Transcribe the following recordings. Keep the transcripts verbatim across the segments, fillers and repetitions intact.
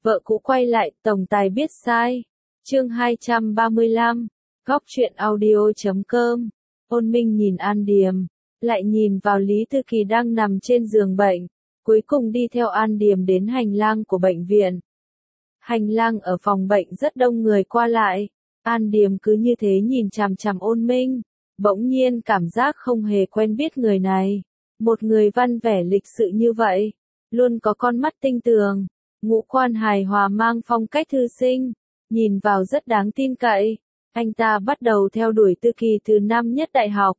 Vợ cũ quay lại, tổng tài biết sai. Chương hai trăm ba mươi lăm, góc truyện audio chấm com. Ôn Minh nhìn An Điềm, lại nhìn vào Lý Thư Kỳ đang nằm trên giường bệnh, cuối cùng đi theo An Điềm đến hành lang của bệnh viện. Hành lang ở phòng bệnh rất đông người qua lại, An Điềm cứ như thế nhìn chằm chằm Ôn Minh, bỗng nhiên cảm giác không hề quen biết người này. Một người văn vẻ lịch sự như vậy, luôn có con mắt tinh tường, ngũ quan hài hòa mang phong cách thư sinh, nhìn vào rất đáng tin cậy. Anh ta bắt đầu theo đuổi Thư Kỳ từ năm nhất đại học.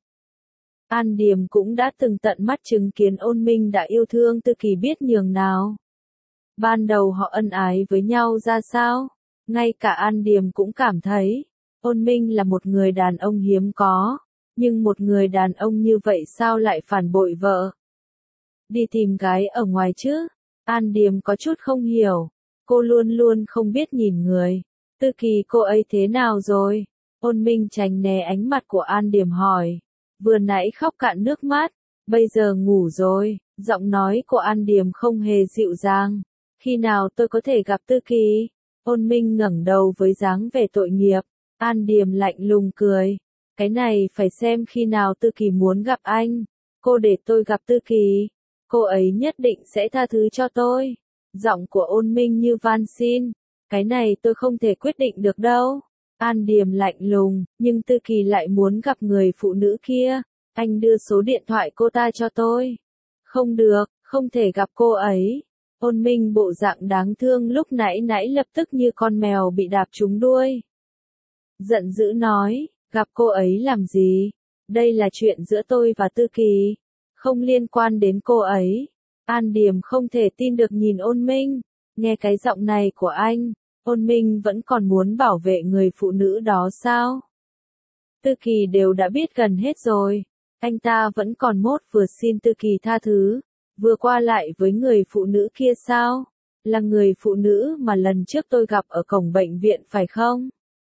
An Điềm cũng đã từng tận mắt chứng kiến Ôn Minh đã yêu thương Thư Kỳ biết nhường nào. Ban đầu họ ân ái với nhau ra sao, ngay cả An Điềm cũng cảm thấy, Ôn Minh là một người đàn ông hiếm có, nhưng một người đàn ông như vậy sao lại phản bội vợ? Đi tìm gái ở ngoài chứ? An Điềm có chút không hiểu, cô luôn luôn không biết nhìn người. Thư Kỳ cô ấy thế nào rồi? Ôn Minh tránh né ánh mặt của An Điềm hỏi. Vừa nãy khóc cạn nước mắt, bây giờ ngủ rồi. Giọng nói của An Điềm không hề dịu dàng. Khi nào tôi có thể gặp Thư Kỳ? Ôn Minh ngẩng đầu với dáng vẻ tội nghiệp. An Điềm lạnh lùng cười. Cái này phải xem khi nào Thư Kỳ muốn gặp anh. Cô để tôi gặp Thư Kỳ, cô ấy nhất định sẽ tha thứ cho tôi. Giọng của Ôn Minh như van xin. Cái này tôi không thể quyết định được đâu. An Điềm lạnh lùng, nhưng Thư Kỳ lại muốn gặp người phụ nữ kia. Anh đưa số điện thoại cô ta cho tôi. Không được, không thể gặp cô ấy. Ôn Minh bộ dạng đáng thương lúc nãy nãy lập tức như con mèo bị đạp trúng đuôi. Giận dữ nói, gặp cô ấy làm gì? Đây là chuyện giữa tôi và Thư Kỳ, không liên quan đến cô ấy. An Điềm không thể tin được nhìn Ôn Minh, nghe cái giọng này của anh, Ôn Minh vẫn còn muốn bảo vệ người phụ nữ đó sao? Thư Kỳ đều đã biết gần hết rồi, anh ta vẫn còn mốt vừa xin Thư Kỳ tha thứ, vừa qua lại với người phụ nữ kia sao? Là người phụ nữ mà lần trước tôi gặp ở cổng bệnh viện phải không?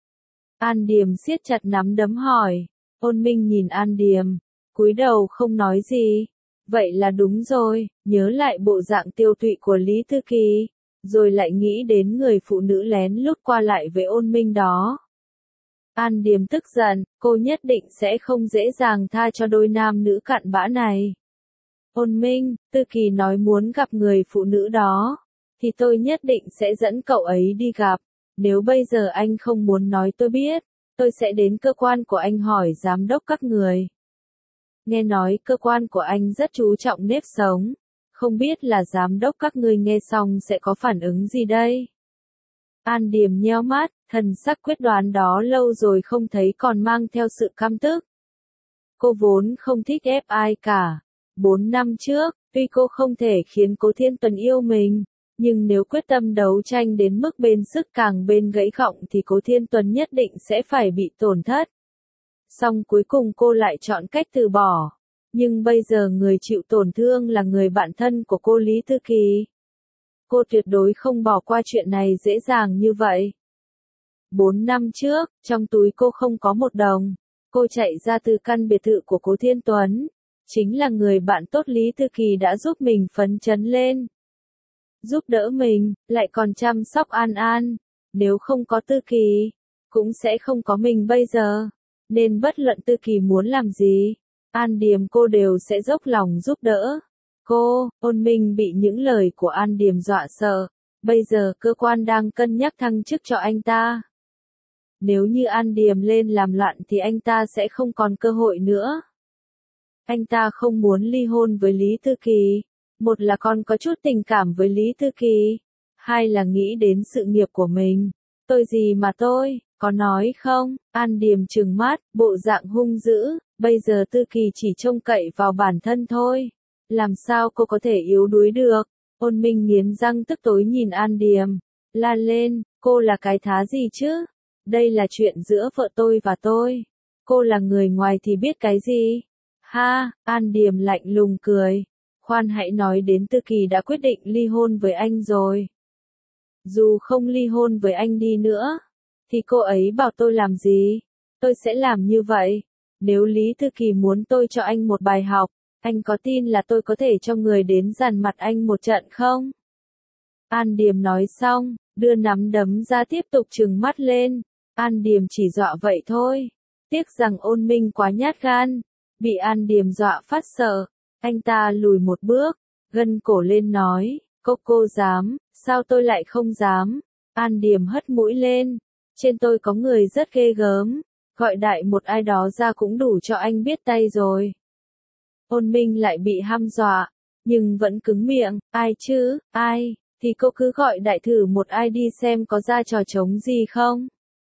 An Điềm siết chặt nắm đấm hỏi. Ôn Minh nhìn An Điềm, cúi đầu không nói gì. Vậy là đúng rồi, nhớ lại bộ dạng tiêu tụy của Lý Thư Kỳ, rồi lại nghĩ đến người phụ nữ lén lút qua lại với Ôn Minh đó. An Điềm tức giận, cô nhất định sẽ không dễ dàng tha cho đôi nam nữ cặn bã này. Ôn Minh, Thư Kỳ nói muốn gặp người phụ nữ đó, thì tôi nhất định sẽ dẫn cậu ấy đi gặp. Nếu bây giờ anh không muốn nói tôi biết, tôi sẽ đến cơ quan của anh hỏi giám đốc các người. Nghe nói cơ quan của anh rất chú trọng nếp sống, không biết là giám đốc các ngươi nghe xong sẽ có phản ứng gì đây? An Điềm nheo mắt, thần sắc quyết đoán đó lâu rồi không thấy còn mang theo sự căm tức. Cô vốn không thích ép ai cả. Bốn năm trước, tuy cô không thể khiến Cố Thiên Tuần yêu mình, nhưng nếu quyết tâm đấu tranh đến mức bên sức càng bên gãy gọng thì Cố Thiên Tuần nhất định sẽ phải bị tổn thất. Song cuối cùng cô lại chọn cách từ bỏ. Nhưng bây giờ người chịu tổn thương là người bạn thân của cô Lý Thư Kỳ. Cô tuyệt đối không bỏ qua chuyện này dễ dàng như vậy. Bốn năm trước, trong túi cô không có một đồng. Cô chạy ra từ căn biệt thự của Cố Thiên Tuấn. Chính là người bạn tốt Lý Thư Kỳ đã giúp mình phấn chấn lên. Giúp đỡ mình, lại còn chăm sóc An An. Nếu không có Thư Kỳ, cũng sẽ không có mình bây giờ. Nên bất luận Thư Kỳ muốn làm gì, An Điềm cô đều sẽ dốc lòng giúp đỡ. Cô, Ôn Minh bị những lời của An Điềm dọa sợ. Bây giờ cơ quan đang cân nhắc thăng chức cho anh ta. Nếu như An Điềm lên làm loạn thì anh ta sẽ không còn cơ hội nữa. Anh ta không muốn ly hôn với Lý Thư Kỳ. Một là con có chút tình cảm với Lý Thư Kỳ. Hai là nghĩ đến sự nghiệp của mình. Tôi gì mà tôi, có nói không? An Điềm trừng mắt, bộ dạng hung dữ. Bây giờ Thư Kỳ chỉ trông cậy vào bản thân thôi. Làm sao cô có thể yếu đuối được? Ôn Minh nghiến răng tức tối nhìn An Điềm. La lên, cô là cái thá gì chứ? Đây là chuyện giữa vợ tôi và tôi. Cô là người ngoài thì biết cái gì? Ha, An Điềm lạnh lùng cười. Khoan hãy nói đến Thư Kỳ đã quyết định ly hôn với anh rồi. Dù không ly hôn với anh đi nữa, thì cô ấy bảo tôi làm gì? Tôi sẽ làm như vậy. Nếu Lý Thư Kỳ muốn tôi cho anh một bài học, anh có tin là tôi có thể cho người đến dằn mặt anh một trận không? An Điềm nói xong, đưa nắm đấm ra tiếp tục trừng mắt lên. An Điềm chỉ dọa vậy thôi. Tiếc rằng Ôn Minh quá nhát gan. Bị An Điềm dọa phát sợ. Anh ta lùi một bước, gân cổ lên nói, cô cô dám, sao tôi lại không dám. An Điềm hất mũi lên. Trên tôi có người rất ghê gớm. Gọi đại một ai đó ra cũng đủ cho anh biết tay rồi. Ôn Minh lại bị hăm dọa, nhưng vẫn cứng miệng, ai chứ, ai, thì cô cứ gọi đại thử một ai đi xem có ra trò trống gì không.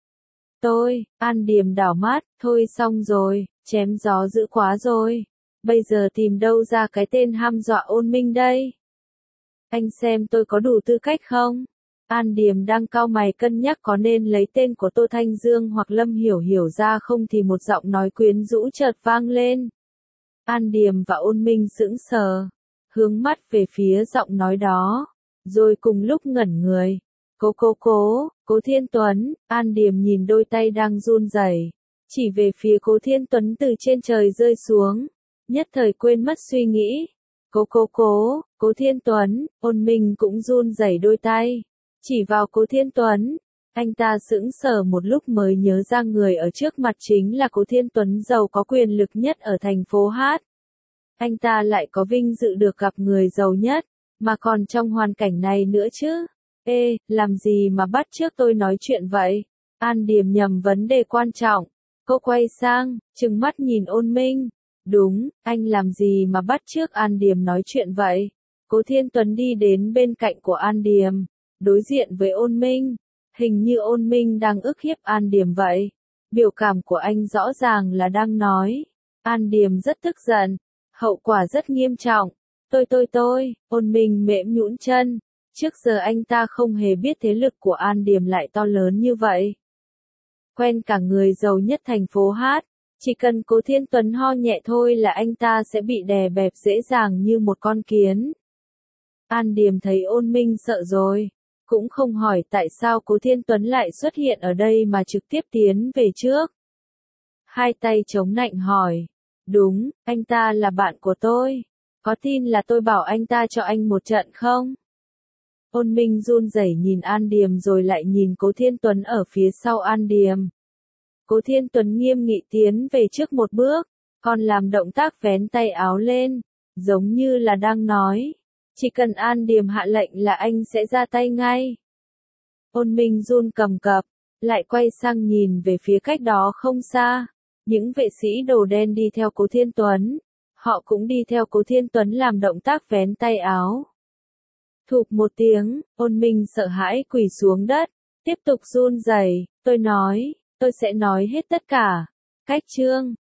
Tôi, An Điềm đảo mắt, thôi xong rồi, chém gió dữ quá rồi. Bây giờ tìm đâu ra cái tên hăm dọa Ôn Minh đây? Anh xem tôi có đủ tư cách không? An Điềm đang cau mày cân nhắc có nên lấy tên của Tô Thanh Dương hoặc Lâm Hiểu Hiểu ra không thì một giọng nói quyến rũ chợt vang lên. An Điềm và Ôn Minh sững sờ, hướng mắt về phía giọng nói đó, rồi cùng lúc ngẩn người. Cố cố cố, Cố Thiên Tuấn. An Điềm nhìn đôi tay đang run rẩy, chỉ về phía Cố Thiên Tuấn từ trên trời rơi xuống, nhất thời quên mất suy nghĩ. Cố cố cố, Cố Thiên Tuấn. Ôn Minh cũng run rẩy đôi tay, chỉ vào Cố Thiên Tuấn. Anh ta sững sờ một lúc mới nhớ ra người ở trước mặt chính là Cố Thiên Tuấn giàu có quyền lực nhất ở thành phố Hát. Anh ta lại có vinh dự được gặp người giàu nhất, mà còn trong hoàn cảnh này nữa chứ. Ê, làm gì mà bắt chước tôi nói chuyện vậy? An Điềm nhầm vấn đề quan trọng. Cô quay sang, trừng mắt nhìn Ôn Minh. Đúng, anh làm gì mà bắt chước An Điềm nói chuyện vậy? Cố Thiên Tuấn đi đến bên cạnh của An Điềm, đối diện với Ôn Minh. Hình như Ôn Minh đang ức hiếp An Điềm vậy. Biểu cảm của anh rõ ràng là đang nói. An Điềm rất tức giận. Hậu quả rất nghiêm trọng. Tôi tôi tôi, Ôn Minh mễm nhũn chân. Trước giờ anh ta không hề biết thế lực của An Điềm lại to lớn như vậy. Quen cả người giàu nhất thành phố Hát, chỉ cần Cố Thiên Tuấn ho nhẹ thôi là anh ta sẽ bị đè bẹp dễ dàng như một con kiến. An Điềm thấy Ôn Minh sợ rồi, cũng không hỏi tại sao Cố Thiên Tuấn lại xuất hiện ở đây mà trực tiếp tiến về trước. Hai tay chống nạnh hỏi. Đúng, anh ta là bạn của tôi. Có tin là tôi bảo anh ta cho anh một trận không? Ôn Minh run rẩy nhìn An Điềm rồi lại nhìn Cố Thiên Tuấn ở phía sau An Điềm. Cố Thiên Tuấn nghiêm nghị tiến về trước một bước, còn làm động tác vén tay áo lên, giống như là đang nói, chỉ cần An Điềm hạ lệnh là anh sẽ ra tay ngay. Ôn Minh run cầm cập, lại quay sang nhìn về phía cách đó không xa. Những vệ sĩ đồ đen đi theo Cố Thiên Tuấn, họ cũng đi theo Cố Thiên Tuấn làm động tác vén tay áo. Thụp một tiếng, Ôn Minh sợ hãi quỳ xuống đất, tiếp tục run rẩy. Tôi nói, tôi sẽ nói hết tất cả. Cách chương